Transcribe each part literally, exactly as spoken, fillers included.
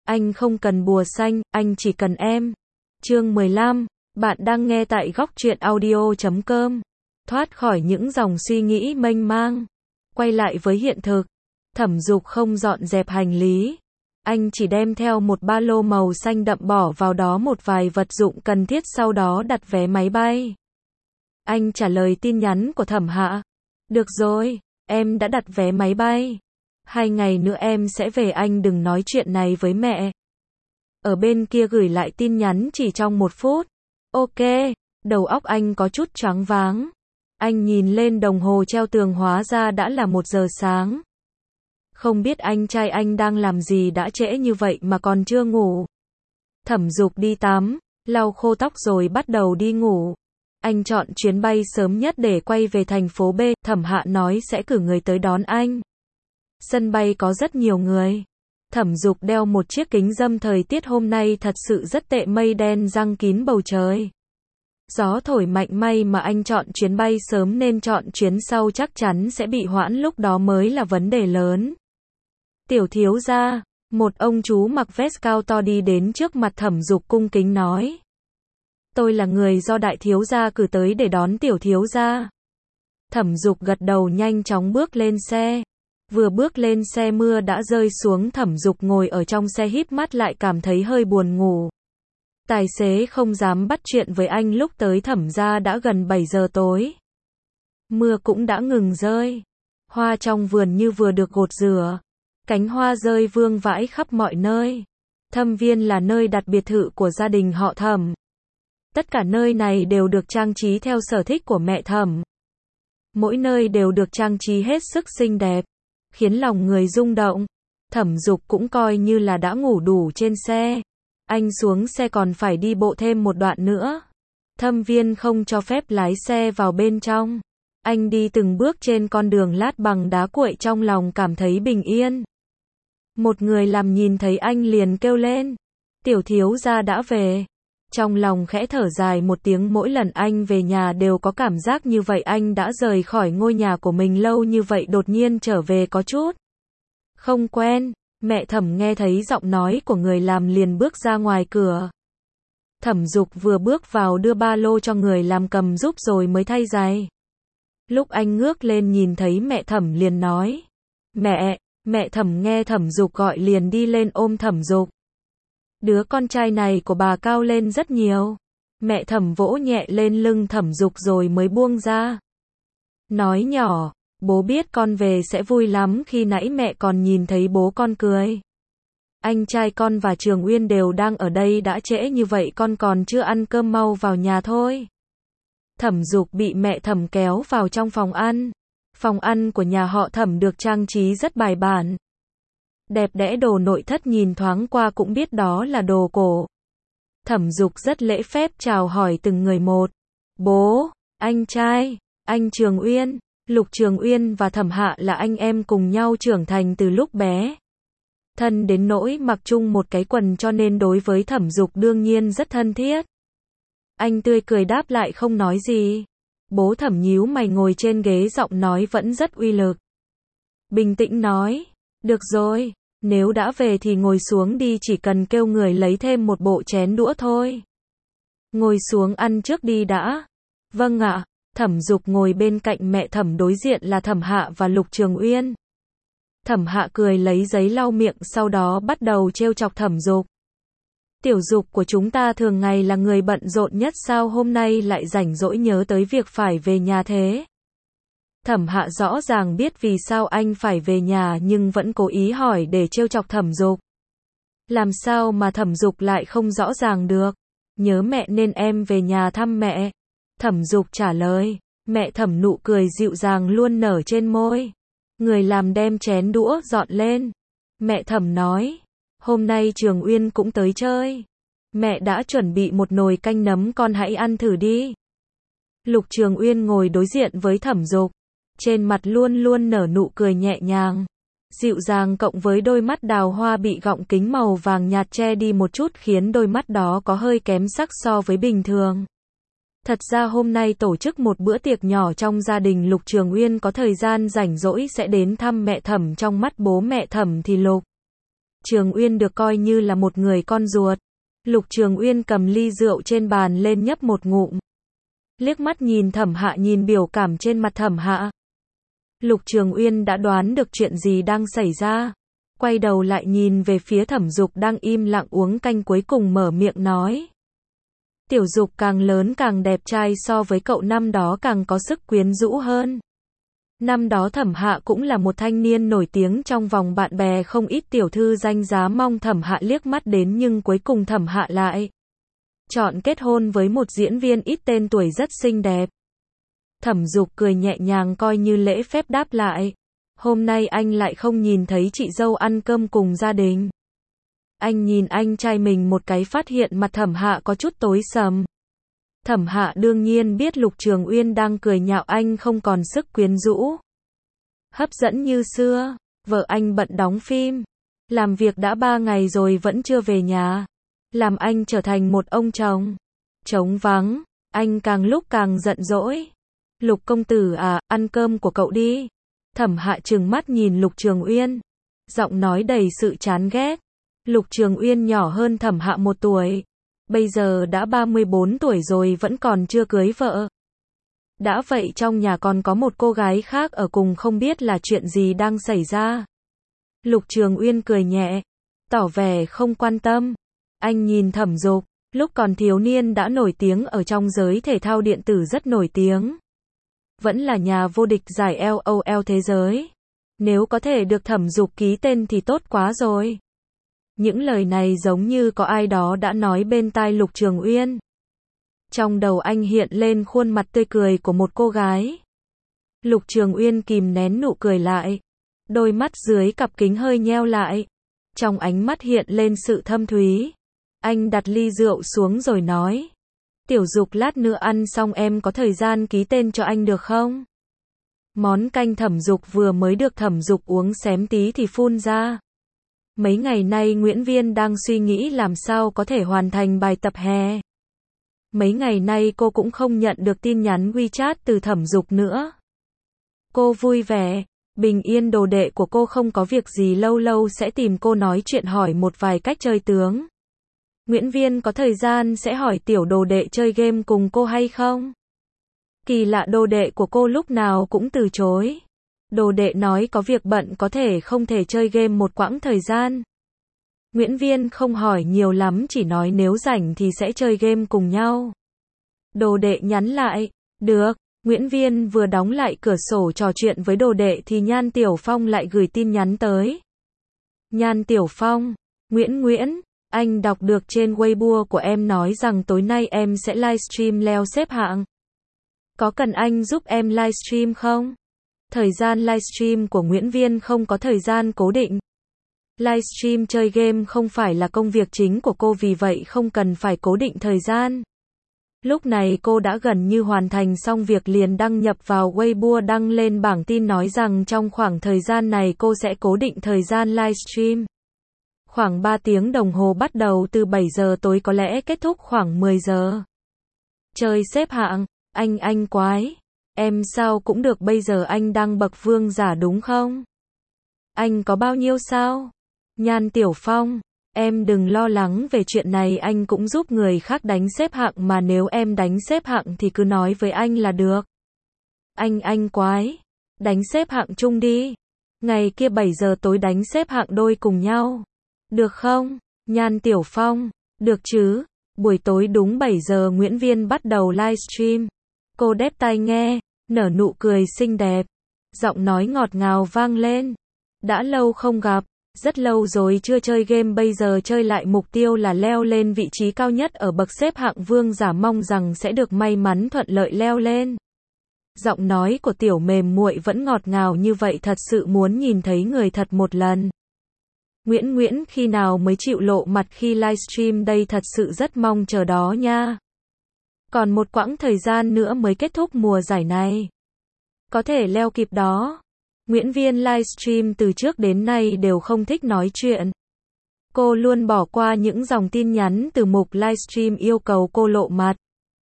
Anh không cần bùa xanh, anh chỉ cần em. Chương mười lăm, bạn đang nghe tại góc truyện audio chấm com. Thoát khỏi những dòng suy nghĩ mênh mang, quay lại với hiện thực. Thẩm Dục không dọn dẹp hành lý. Anh chỉ đem theo một ba lô màu xanh đậm, bỏ vào đó một vài vật dụng cần thiết, sau đó đặt vé máy bay. Anh trả lời tin nhắn của Thẩm Hạ. Được rồi, em đã đặt vé máy bay. Hai ngày nữa em sẽ về, anh đừng nói chuyện này với mẹ. Ở bên kia gửi lại tin nhắn chỉ trong một phút. Ok, đầu óc anh có chút choáng váng. Anh nhìn lên đồng hồ treo tường, hóa ra đã là một giờ sáng. Không biết anh trai anh đang làm gì đã trễ như vậy mà còn chưa ngủ. Thẩm Dục đi tắm, lau khô tóc rồi bắt đầu đi ngủ. Anh chọn chuyến bay sớm nhất để quay về thành phố B. Thẩm Hạ nói sẽ cử người tới đón anh. Sân bay có rất nhiều người. Thẩm Dục đeo một chiếc kính râm, thời tiết hôm nay thật sự rất tệ, mây đen giăng kín bầu trời. Gió thổi mạnh, may mà anh chọn chuyến bay sớm nên chọn chuyến sau chắc chắn sẽ bị hoãn, lúc đó mới là vấn đề lớn. Tiểu thiếu gia, một ông chú mặc vest cao to đi đến trước mặt Thẩm Dục, cung kính nói. Tôi là người do đại thiếu gia cử tới để đón tiểu thiếu gia. Thẩm Dục gật đầu, nhanh chóng bước lên xe. Vừa bước lên xe mưa đã rơi xuống, Thẩm Dục ngồi ở trong xe híp mắt lại cảm thấy hơi buồn ngủ. Tài xế không dám bắt chuyện với anh, lúc tới Thẩm gia đã gần bảy giờ tối. Mưa cũng đã ngừng rơi. Hoa trong vườn như vừa được gột rửa. Cánh hoa rơi vương vãi khắp mọi nơi. Thâm Viên là nơi đặt biệt thự của gia đình họ Thẩm. Tất cả nơi này đều được trang trí theo sở thích của mẹ Thẩm. Mỗi nơi đều được trang trí hết sức xinh đẹp, khiến lòng người rung động. Thẩm Dục cũng coi như là đã ngủ đủ trên xe. Anh xuống xe còn phải đi bộ thêm một đoạn nữa. Thâm Viên không cho phép lái xe vào bên trong. Anh đi từng bước trên con đường lát bằng đá cuội, trong lòng cảm thấy bình yên. Một người làm nhìn thấy anh liền kêu lên. Tiểu thiếu gia đã về. Trong lòng khẽ thở dài một tiếng, mỗi lần anh về nhà đều có cảm giác như vậy, anh đã rời khỏi ngôi nhà của mình lâu như vậy, đột nhiên trở về có chút không quen. Mẹ Thẩm nghe thấy giọng nói của người làm liền bước ra ngoài cửa. Thẩm Dục vừa bước vào đưa ba lô cho người làm cầm giúp rồi mới thay giày. Lúc anh ngước lên nhìn thấy mẹ Thẩm liền nói. Mẹ, mẹ Thẩm nghe Thẩm Dục gọi liền đi lên ôm Thẩm Dục. Đứa con trai này của bà cao lên rất nhiều. Mẹ Thẩm vỗ nhẹ lên lưng Thẩm Dục rồi mới buông ra. Nói nhỏ, bố biết con về sẽ vui lắm, khi nãy mẹ còn nhìn thấy bố con cười. Anh trai con và Trường Uyên đều đang ở đây, đã trễ như vậy con còn chưa ăn cơm, mau vào nhà thôi. Thẩm Dục bị mẹ Thẩm kéo vào trong phòng ăn. Phòng ăn của nhà họ Thẩm được trang trí rất bài bản. Đẹp đẽ, đồ nội thất nhìn thoáng qua cũng biết đó là đồ cổ. Thẩm Dục rất lễ phép chào hỏi từng người một. Bố, anh trai, anh Trường Uyên. Lục Trường Uyên và Thẩm Hạ là anh em cùng nhau trưởng thành từ lúc bé. Thân đến nỗi mặc chung một cái quần, cho nên đối với Thẩm Dục đương nhiên rất thân thiết. Anh tươi cười đáp lại không nói gì. Bố Thẩm nhíu mày ngồi trên ghế, giọng nói vẫn rất uy lực. Bình tĩnh nói, được rồi, nếu đã về thì ngồi xuống đi, chỉ cần kêu người lấy thêm một bộ chén đũa thôi. Ngồi xuống ăn trước đi đã. Vâng ạ. Thẩm Dục ngồi bên cạnh mẹ Thẩm, đối diện là Thẩm Hạ và Lục Trường Uyên. Thẩm Hạ cười lấy giấy lau miệng, sau đó bắt đầu trêu chọc Thẩm Dục. Tiểu Dục của chúng ta thường ngày là người bận rộn nhất, sao hôm nay lại rảnh rỗi nhớ tới việc phải về nhà thế? Thẩm Hạ rõ ràng biết vì sao anh phải về nhà nhưng vẫn cố ý hỏi để trêu chọc Thẩm Dục. Làm sao mà Thẩm Dục lại không rõ ràng được? Nhớ mẹ nên em về nhà thăm mẹ. Thẩm Dục trả lời. Mẹ Thẩm nụ cười dịu dàng luôn nở trên môi. Người làm đem chén đũa dọn lên. Mẹ Thẩm nói. Hôm nay Trường Uyên cũng tới chơi. Mẹ đã chuẩn bị một nồi canh nấm, con hãy ăn thử đi. Lục Trường Uyên ngồi đối diện với Thẩm Dục. Trên mặt luôn luôn nở nụ cười nhẹ nhàng, dịu dàng, cộng với đôi mắt đào hoa bị gọng kính màu vàng nhạt che đi một chút, khiến đôi mắt đó có hơi kém sắc so với bình thường. Thật ra hôm nay tổ chức một bữa tiệc nhỏ trong gia đình Lục Trường Uyên có thời gian rảnh rỗi sẽ đến thăm mẹ Thẩm, trong mắt bố mẹ Thẩm thì Lục Trường Uyên được coi như là một người con ruột. Lục Trường Uyên cầm ly rượu trên bàn lên nhấp một ngụm. Liếc mắt nhìn Thẩm Hạ, nhìn biểu cảm trên mặt Thẩm Hạ. Lục Trường Uyên đã đoán được chuyện gì đang xảy ra. Quay đầu lại nhìn về phía Thẩm Dục đang im lặng uống canh, cuối cùng mở miệng nói. Tiểu Dục càng lớn càng đẹp trai, so với cậu năm đó càng có sức quyến rũ hơn. Năm đó Thẩm Hạ cũng là một thanh niên nổi tiếng, trong vòng bạn bè không ít tiểu thư danh giá mong Thẩm Hạ liếc mắt đến, nhưng cuối cùng Thẩm Hạ lại chọn kết hôn với một diễn viên ít tên tuổi rất xinh đẹp. Thẩm Dục cười nhẹ nhàng coi như lễ phép đáp lại. Hôm nay anh lại không nhìn thấy chị dâu ăn cơm cùng gia đình. Anh nhìn anh trai mình một cái, phát hiện mặt Thẩm Hạ có chút tối sầm. Thẩm Hạ đương nhiên biết Lục Trường Uyên đang cười nhạo anh không còn sức quyến rũ, hấp dẫn như xưa. Vợ anh bận đóng phim, làm việc đã ba ngày rồi vẫn chưa về nhà, làm anh trở thành một ông chồng trống vắng. Anh càng lúc càng giận dỗi. Lục công tử à, ăn cơm của cậu đi. Thẩm Hạ trừng mắt nhìn Lục Trường Uyên, giọng nói đầy sự chán ghét. Lục Trường Uyên nhỏ hơn Thẩm Hạ một tuổi, bây giờ đã ba mươi bốn tuổi rồi vẫn còn chưa cưới vợ. Đã vậy trong nhà còn có một cô gái khác ở cùng, không biết là chuyện gì đang xảy ra. Lục Trường Uyên cười nhẹ, tỏ vẻ không quan tâm. Anh nhìn Thẩm Dục, lúc còn thiếu niên đã nổi tiếng ở trong giới thể thao điện tử, rất nổi tiếng. Vẫn là nhà vô địch giải L O L thế giới. Nếu có thể được Thẩm Dục ký tên thì tốt quá rồi. Những lời này giống như có ai đó đã nói bên tai Lục Trường Uyên. Trong đầu anh hiện lên khuôn mặt tươi cười của một cô gái. Lục Trường Uyên kìm nén nụ cười lại. Đôi mắt dưới cặp kính hơi nheo lại. Trong ánh mắt hiện lên sự thâm thúy. Anh đặt ly rượu xuống rồi nói. Tiểu Dục, lát nữa ăn xong em có thời gian ký tên cho anh được không? Món canh Thẩm Dục vừa mới được Thẩm Dục uống xém tí thì phun ra. Mấy ngày nay Nguyễn Viên đang suy nghĩ làm sao có thể hoàn thành bài tập hè. Mấy ngày nay cô cũng không nhận được tin nhắn WeChat từ Thẩm Dục nữa. Cô vui vẻ, bình yên, đồ đệ của cô không có việc gì lâu lâu sẽ tìm cô nói chuyện, hỏi một vài cách chơi tướng. Nguyễn Viên có thời gian sẽ hỏi tiểu đồ đệ chơi game cùng cô hay không? Kỳ lạ, đồ đệ của cô lúc nào cũng từ chối. Đồ đệ nói có việc bận, có thể không thể chơi game một quãng thời gian. Nguyễn Viên không hỏi nhiều lắm, chỉ nói nếu rảnh thì sẽ chơi game cùng nhau. Đồ đệ nhắn lại, được. Nguyễn Viên vừa đóng lại cửa sổ trò chuyện với đồ đệ thì Nhan Tiểu Phong lại gửi tin nhắn tới. Nhan Tiểu Phong, Nguyễn Nguyễn, anh đọc được trên Weibo của em nói rằng tối nay em sẽ livestream leo xếp hạng. Có cần anh giúp em livestream không? Thời gian livestream của Nguyễn Viên không có thời gian cố định. Livestream chơi game không phải là công việc chính của cô, vì vậy không cần phải cố định thời gian. Lúc này cô đã gần như hoàn thành xong việc, liền đăng nhập vào Weibo, đăng lên bảng tin nói rằng trong khoảng thời gian này cô sẽ cố định thời gian livestream. Khoảng ba tiếng đồng hồ, bắt đầu từ bảy giờ tối, có lẽ kết thúc khoảng mười giờ. Chơi xếp hạng, anh anh quái. Em sao cũng được, bây giờ anh đang bậc vương giả đúng không? Anh có bao nhiêu sao? Nhan Tiểu Phong, em đừng lo lắng về chuyện này, anh cũng giúp người khác đánh xếp hạng mà, nếu em đánh xếp hạng thì cứ nói với anh là được. Anh anh quái, đánh xếp hạng chung đi. Ngày kia bảy giờ tối đánh xếp hạng đôi cùng nhau. Được không? Nhan Tiểu Phong, được chứ. Buổi tối đúng bảy giờ Nguyễn Viên bắt đầu livestream. Cô đép tai nghe, nở nụ cười xinh đẹp. Giọng nói ngọt ngào vang lên. Đã lâu không gặp, rất lâu rồi chưa chơi game, bây giờ chơi lại, mục tiêu là leo lên vị trí cao nhất ở bậc xếp hạng vương giả, mong rằng sẽ được may mắn thuận lợi leo lên. Giọng nói của Tiểu mềm muội vẫn ngọt ngào như vậy, thật sự muốn nhìn thấy người thật một lần. Nguyễn Nguyễn khi nào mới chịu lộ mặt khi livestream đây, thật sự rất mong chờ đó nha. Còn một quãng thời gian nữa mới kết thúc mùa giải này. Có thể leo kịp đó. Nguyễn Viên livestream từ trước đến nay đều không thích nói chuyện. Cô luôn bỏ qua những dòng tin nhắn từ mục livestream yêu cầu cô lộ mặt.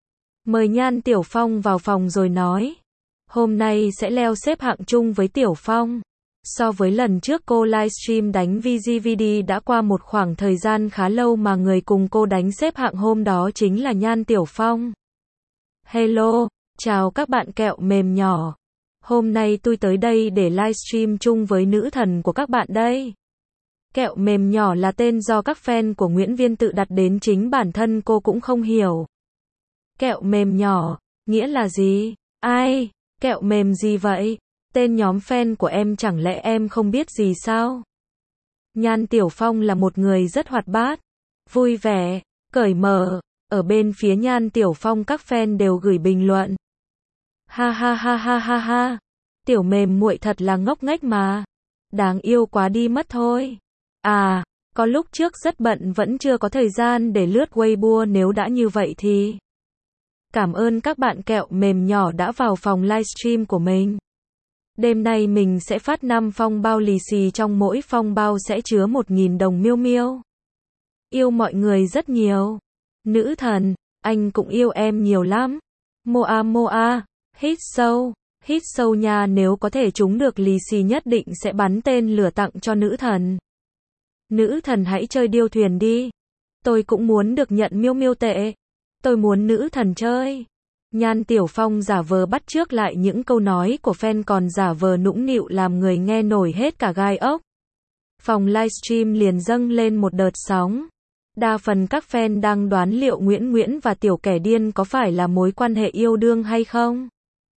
Mời Nhan Tiểu Phong vào phòng rồi nói. Hôm nay sẽ leo xếp hạng chung với Tiểu Phong. So với lần trước cô livestream đánh vê giê vê đê đã qua một khoảng thời gian khá lâu mà người cùng cô đánh xếp hạng hôm đó chính là Nhan Tiểu Phong. Hello, chào các bạn kẹo mềm nhỏ. Hôm nay tôi tới đây để livestream chung với nữ thần của các bạn đây. Kẹo mềm nhỏ là tên do các fan của Nguyễn Viên tự đặt đến, chính bản thân cô cũng không hiểu. Kẹo mềm nhỏ, nghĩa là gì? Ai? Kẹo mềm gì vậy? Tên nhóm fan của em chẳng lẽ em không biết gì sao? Nhan Tiểu Phong là một người rất hoạt bát, vui vẻ, cởi mở. Ở bên phía Nhan Tiểu Phong các fan đều gửi bình luận. Ha ha ha ha ha ha. Tiểu mềm muội thật là ngốc nghếch mà. Đáng yêu quá đi mất thôi. À, có lúc trước rất bận vẫn chưa có thời gian để lướt Weibo, nếu đã như vậy thì cảm ơn các bạn kẹo mềm nhỏ đã vào phòng livestream của mình. Đêm nay mình sẽ phát năm phong bao lì xì, trong mỗi phong bao sẽ chứa một nghìn đồng miêu miêu. Yêu mọi người rất nhiều. Nữ thần, anh cũng yêu em nhiều lắm. Moa Moa, hít sâu, hít sâu nha, nếu có thể trúng được lì xì nhất định sẽ bắn tên lửa tặng cho nữ thần. Nữ thần hãy chơi điêu thuyền đi. Tôi cũng muốn được nhận miêu miêu tệ. Tôi muốn nữ thần chơi. Nhan Tiểu Phong giả vờ bắt chước lại những câu nói của fan, còn giả vờ nũng nịu làm người nghe nổi hết cả gai ốc. Phòng livestream liền dâng lên một đợt sóng. Đa phần các fan đang đoán liệu Nguyễn Nguyễn và Tiểu Kẻ Điên có phải là mối quan hệ yêu đương hay không.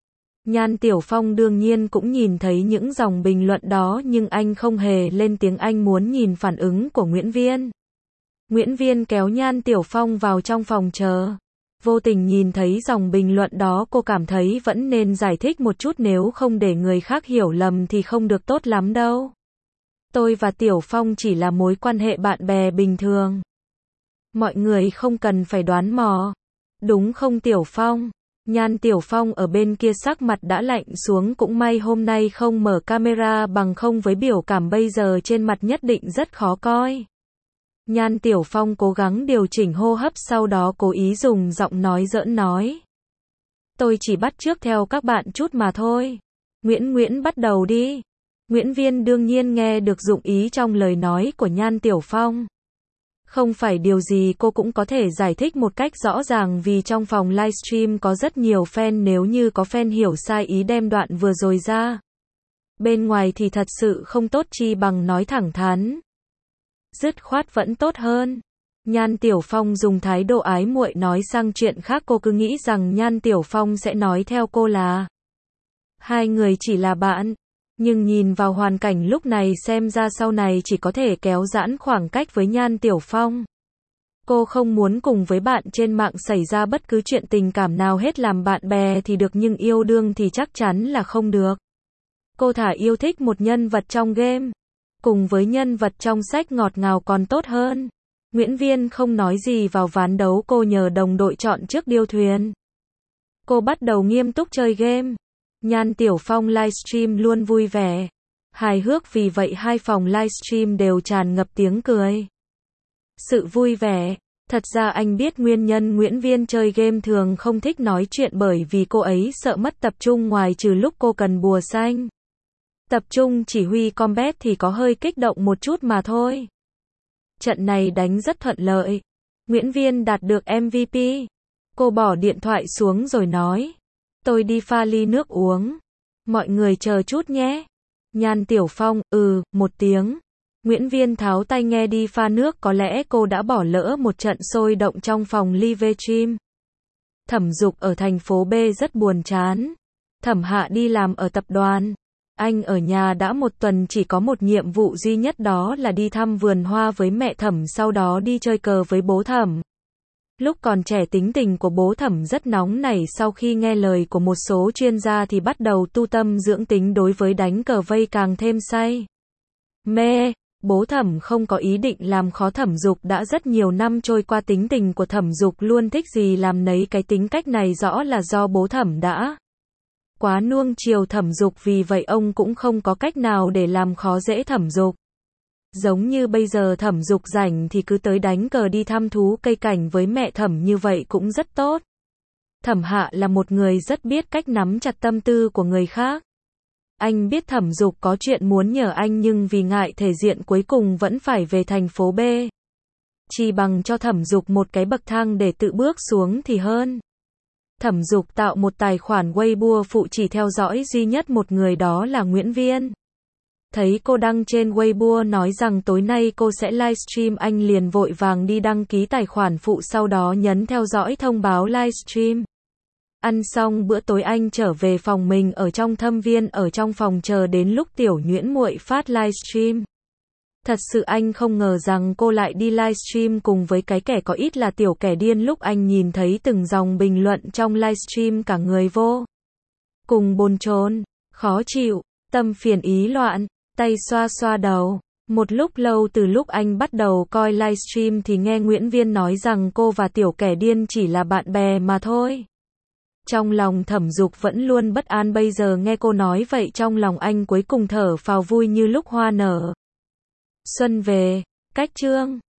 Nhan Tiểu Phong đương nhiên cũng nhìn thấy những dòng bình luận đó, nhưng anh không hề lên tiếng, anh muốn nhìn phản ứng của Nguyễn Viên. Nguyễn Viên kéo Nhan Tiểu Phong vào trong phòng chờ. Vô tình nhìn thấy dòng bình luận đó, cô cảm thấy vẫn nên giải thích một chút, nếu không để người khác hiểu lầm thì không được tốt lắm đâu. Tôi và Tiểu Phong chỉ là mối quan hệ bạn bè bình thường. Mọi người không cần phải đoán mò. Đúng không Tiểu Phong? Nhan Tiểu Phong ở bên kia sắc mặt đã lạnh xuống, cũng may hôm nay không mở camera, bằng không với biểu cảm bây giờ trên mặt nhất định rất khó coi. Nhan Tiểu Phong cố gắng điều chỉnh hô hấp, sau đó cố ý dùng giọng nói giỡn nói. Tôi chỉ bắt chước theo các bạn chút mà thôi. Nguyễn Nguyễn bắt đầu đi. Nguyễn Viên đương nhiên nghe được dụng ý trong lời nói của Nhan Tiểu Phong. Không phải điều gì cô cũng có thể giải thích một cách rõ ràng, vì trong phòng livestream có rất nhiều fan, nếu như có fan hiểu sai ý đem đoạn vừa rồi ra bên ngoài thì thật sự không tốt, chi bằng nói thẳng thắn. Dứt khoát vẫn tốt hơn. Nhan Tiểu Phong dùng thái độ ái muội nói sang chuyện khác, cô cứ nghĩ rằng Nhan Tiểu Phong sẽ nói theo cô là hai người chỉ là bạn. Nhưng nhìn vào hoàn cảnh lúc này xem ra sau này chỉ có thể kéo giãn khoảng cách với Nhan Tiểu Phong. Cô không muốn cùng với bạn trên mạng xảy ra bất cứ chuyện tình cảm nào hết, làm bạn bè thì được nhưng yêu đương thì chắc chắn là không được. Cô thả yêu thích một nhân vật trong game, cùng với nhân vật trong sách ngọt ngào còn tốt hơn. Nguyễn Viên không nói gì vào ván đấu, cô nhờ đồng đội chọn trước điêu thuyền. Cô bắt đầu nghiêm túc chơi game. Nhan Tiểu Phong livestream luôn vui vẻ, hài hước, vì vậy hai phòng livestream đều tràn ngập tiếng cười. Sự vui vẻ. Thật ra anh biết nguyên nhân Nguyễn Viên chơi game thường không thích nói chuyện, bởi vì cô ấy sợ mất tập trung, ngoài trừ lúc cô cần bùa xanh. Tập trung chỉ huy combat thì có hơi kích động một chút mà thôi. Trận này đánh rất thuận lợi. Nguyễn Viên đạt được em vê pê. Cô bỏ điện thoại xuống rồi nói. Tôi đi pha ly nước uống. Mọi người chờ chút nhé. Nhan Tiểu Phong, ừ, một tiếng. Nguyễn Viên tháo tay nghe đi pha nước, có lẽ cô đã bỏ lỡ một trận sôi động trong phòng livestream. Thẩm Dục ở thành phố B rất buồn chán. Thẩm Hạ đi làm ở tập đoàn. Anh ở nhà đã một tuần, chỉ có một nhiệm vụ duy nhất, đó là đi thăm vườn hoa với mẹ Thẩm, sau đó đi chơi cờ với bố Thẩm. Lúc còn trẻ tính tình của bố Thẩm rất nóng nảy, sau khi nghe lời của một số chuyên gia thì bắt đầu tu tâm dưỡng tính, đối với đánh cờ vây càng thêm say mê. Bố Thẩm không có ý định làm khó Thẩm Dục, đã rất nhiều năm trôi qua tính tình của Thẩm Dục luôn thích gì làm nấy, cái tính cách này rõ là do bố Thẩm đã quá nuông chiều Thẩm Dục, vì vậy ông cũng không có cách nào để làm khó dễ Thẩm Dục. Giống như bây giờ Thẩm Dục rảnh thì cứ tới đánh cờ, đi thăm thú cây cảnh với mẹ Thẩm, như vậy cũng rất tốt. Thẩm Hạ là một người rất biết cách nắm chặt tâm tư của người khác. Anh biết Thẩm Dục có chuyện muốn nhờ anh nhưng vì ngại thể diện cuối cùng vẫn phải về thành phố B. Chỉ bằng cho Thẩm Dục một cái bậc thang để tự bước xuống thì hơn. Thẩm Dục tạo một tài khoản Weibo phụ chỉ theo dõi duy nhất một người, đó là Nguyễn Viên. Thấy cô đăng trên Weibo nói rằng tối nay cô sẽ livestream, anh liền vội vàng đi đăng ký tài khoản phụ, sau đó nhấn theo dõi thông báo livestream. Ăn xong bữa tối anh trở về phòng mình ở trong Thâm Viên, ở trong phòng chờ đến lúc Tiểu Nhuyễn muội phát livestream. Thật sự anh không ngờ rằng cô lại đi livestream cùng với cái kẻ có ít là tiểu kẻ điên. Lúc anh nhìn thấy từng dòng bình luận trong livestream, cả người vô cùng bồn chồn, khó chịu, tâm phiền ý loạn, tay xoa xoa đầu. Một lúc lâu, từ lúc anh bắt đầu coi livestream thì nghe Nguyễn Viên nói rằng cô và tiểu kẻ điên chỉ là bạn bè mà thôi. Trong lòng Thẩm Dục vẫn luôn bất an, bây giờ nghe cô nói vậy trong lòng anh cuối cùng thở phào vui như lúc hoa nở xuân về. Cách chương